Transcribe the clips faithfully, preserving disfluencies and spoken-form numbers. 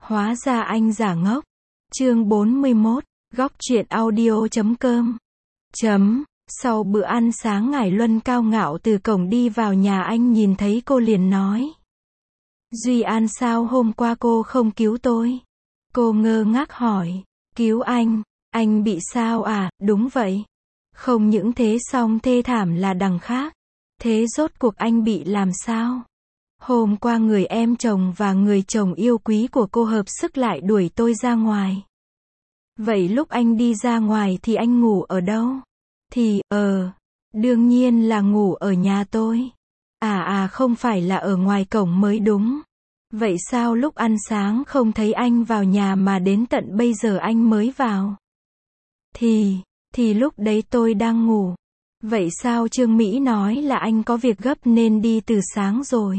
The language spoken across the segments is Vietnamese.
Hóa ra anh giả ngốc. Chương bốn mươi mốt, góc truyện audio chấm com. Chấm. Sau bữa ăn sáng Ngải Luân cao ngạo từ cổng đi vào nhà anh nhìn thấy cô liền nói. Duy An sao hôm qua cô không cứu tôi? Cô ngơ ngác hỏi. Cứu anh? Anh bị sao à? Đúng vậy. Không những thế song thê thảm là đằng khác. Thế rốt cuộc anh bị làm sao? Hôm qua người em chồng và người chồng yêu quý của cô hợp sức lại đuổi tôi ra ngoài. Vậy lúc anh đi ra ngoài thì anh ngủ ở đâu? Thì, ờ, đương nhiên là ngủ ở nhà tôi. À à không phải là ở ngoài cổng mới đúng. Vậy sao lúc ăn sáng không thấy anh vào nhà mà đến tận bây giờ anh mới vào? Thì, thì lúc đấy tôi đang ngủ. Vậy sao Trương Mỹ nói là anh có việc gấp nên đi từ sáng rồi?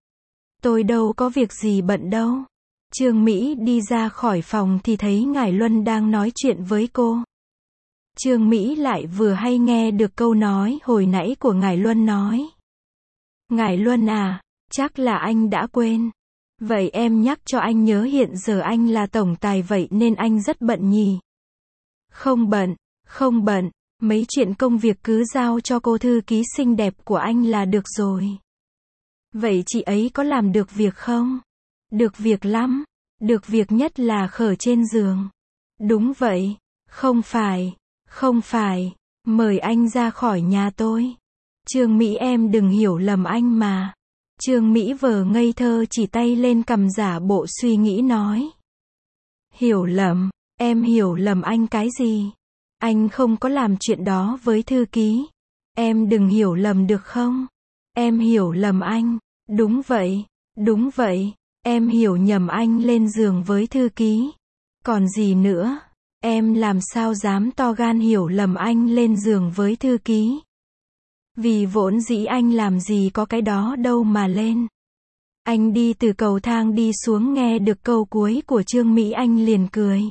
Tôi đâu có việc gì bận đâu. Trương Mỹ đi ra khỏi phòng thì thấy Ngải Luân đang nói chuyện với cô. Trương Mỹ lại vừa hay nghe được câu nói hồi nãy của Ngải Luân nói. Ngải Luân à, chắc là anh đã quên. Vậy em nhắc cho anh nhớ hiện giờ anh là tổng tài vậy nên anh rất bận nhỉ? Không bận, không bận, mấy chuyện công việc cứ giao cho cô thư ký xinh đẹp của anh là được rồi. Vậy chị ấy có làm được việc không? Được việc lắm, được việc nhất là khở trên giường. Đúng vậy, không phải, không phải, mời anh ra khỏi nhà tôi. Trương Mỹ em đừng hiểu lầm anh mà. Trương Mỹ vờ ngây thơ chỉ tay lên cằm giả bộ suy nghĩ nói. Hiểu lầm, em hiểu lầm anh cái gì? Anh không có làm chuyện đó với thư ký. Em đừng hiểu lầm được không? Em hiểu lầm anh. Đúng vậy, đúng vậy, em hiểu nhầm anh lên giường với thư ký. Còn gì nữa, em làm sao dám to gan hiểu lầm anh lên giường với thư ký. Vì vốn dĩ anh làm gì có cái đó đâu mà lên. Anh đi từ cầu thang đi xuống nghe được câu cuối của Trương Mỹ anh liền cười.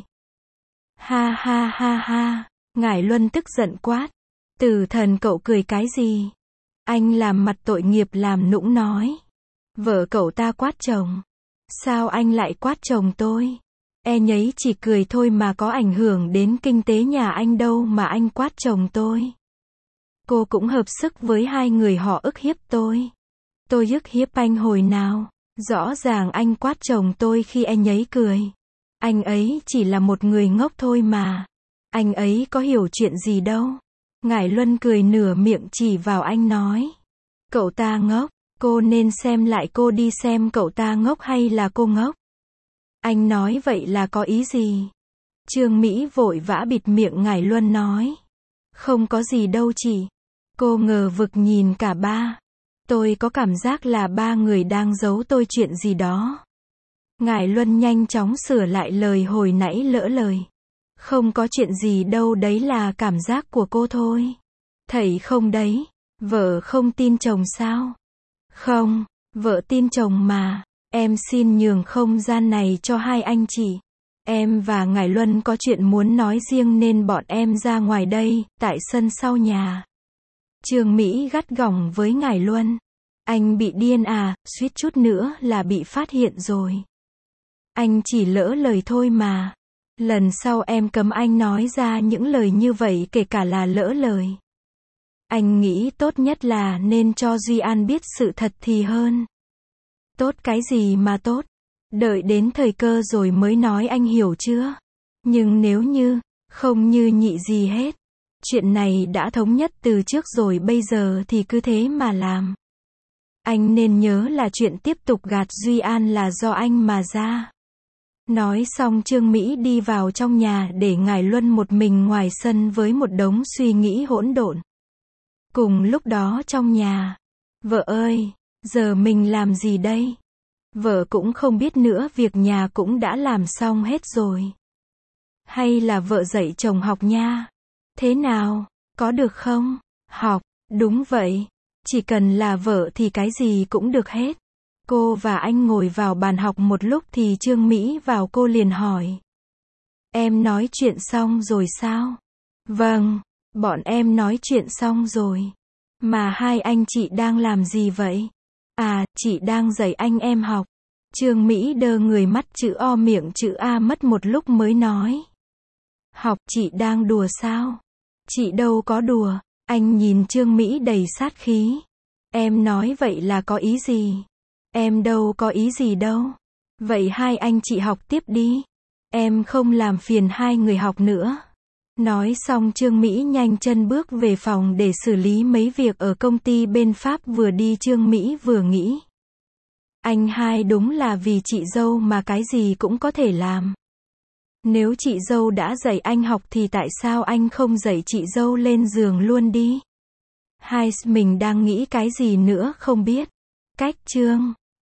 Ha ha ha ha, Ngải Luân tức giận quát. Tử thần cậu cười cái gì? Anh làm mặt tội nghiệp làm nũng nói. Vợ cậu ta quát chồng. Sao anh lại quát chồng tôi? E nhấy chỉ cười thôi mà có ảnh hưởng đến kinh tế nhà anh đâu mà anh quát chồng tôi. Cô cũng hợp sức với hai người họ ức hiếp tôi. Tôi ức hiếp anh hồi nào? Rõ ràng anh quát chồng tôi khi e nhấy cười. Anh ấy chỉ là một người ngốc thôi mà. Anh ấy có hiểu chuyện gì đâu. Ngải Luân cười nửa miệng chỉ vào anh nói. Cậu ta ngốc. Cô nên xem lại cô đi xem cậu ta ngốc hay là cô ngốc. Anh nói vậy là có ý gì? Trương Mỹ vội vã bịt miệng Ngải Luân nói. Không có gì đâu chị. Cô ngờ vực nhìn cả ba. Tôi có cảm giác là ba người đang giấu tôi chuyện gì đó. Ngải Luân nhanh chóng sửa lại lời hồi nãy lỡ lời. Không có chuyện gì đâu đấy là cảm giác của cô thôi. Thầy không đấy. Vợ không tin chồng sao? Không, vợ tin chồng mà. Em xin nhường không gian này cho hai anh chị. Em và Ngải Luân có chuyện muốn nói riêng nên bọn em ra ngoài đây, tại sân sau nhà. Trương Mỹ gắt gỏng với Ngải Luân. Anh bị điên à, suýt chút nữa là bị phát hiện rồi. Anh chỉ lỡ lời thôi mà. Lần sau em cấm anh nói ra những lời như vậy kể cả là lỡ lời. Anh nghĩ tốt nhất là nên cho Duy An biết sự thật thì hơn. Tốt cái gì mà tốt? Đợi đến thời cơ rồi mới nói anh hiểu chưa? Nhưng nếu như, không như nhị gì hết. Chuyện này đã thống nhất từ trước rồi bây giờ thì cứ thế mà làm. Anh nên nhớ là chuyện tiếp tục gạt Duy An là do anh mà ra. Nói xong Trương Mỹ đi vào trong nhà để Ngải Luân một mình ngoài sân với một đống suy nghĩ hỗn độn. Cùng lúc đó trong nhà, vợ ơi, giờ mình làm gì đây? Vợ cũng không biết nữa việc nhà cũng đã làm xong hết rồi. Hay là vợ dạy chồng học nha? Thế nào, có được không? Học, đúng vậy, chỉ cần là vợ thì cái gì cũng được hết. Cô và anh ngồi vào bàn học một lúc thì Trương Mỹ vào cô liền hỏi. Em nói chuyện xong rồi sao? Vâng. Bọn em nói chuyện xong rồi. Mà hai anh chị đang làm gì vậy? À, chị đang dạy anh em học. Trương Mỹ đơ người mắt chữ O miệng chữ A mất một lúc mới nói. Học, chị đang đùa sao? Chị đâu có đùa. Anh nhìn Trương Mỹ đầy sát khí. Em nói vậy là có ý gì? Em đâu có ý gì đâu. Vậy hai anh chị học tiếp đi. Em không làm phiền hai người học nữa. Nói xong Trương Mỹ nhanh chân bước về phòng để xử lý mấy việc ở công ty bên Pháp, vừa đi Trương Mỹ vừa nghĩ. Anh hai đúng là vì chị dâu mà cái gì cũng có thể làm. Nếu chị dâu đã dạy anh học thì tại sao anh không dạy chị dâu lên giường luôn đi? Hai mình đang nghĩ cái gì nữa không biết. Cách chương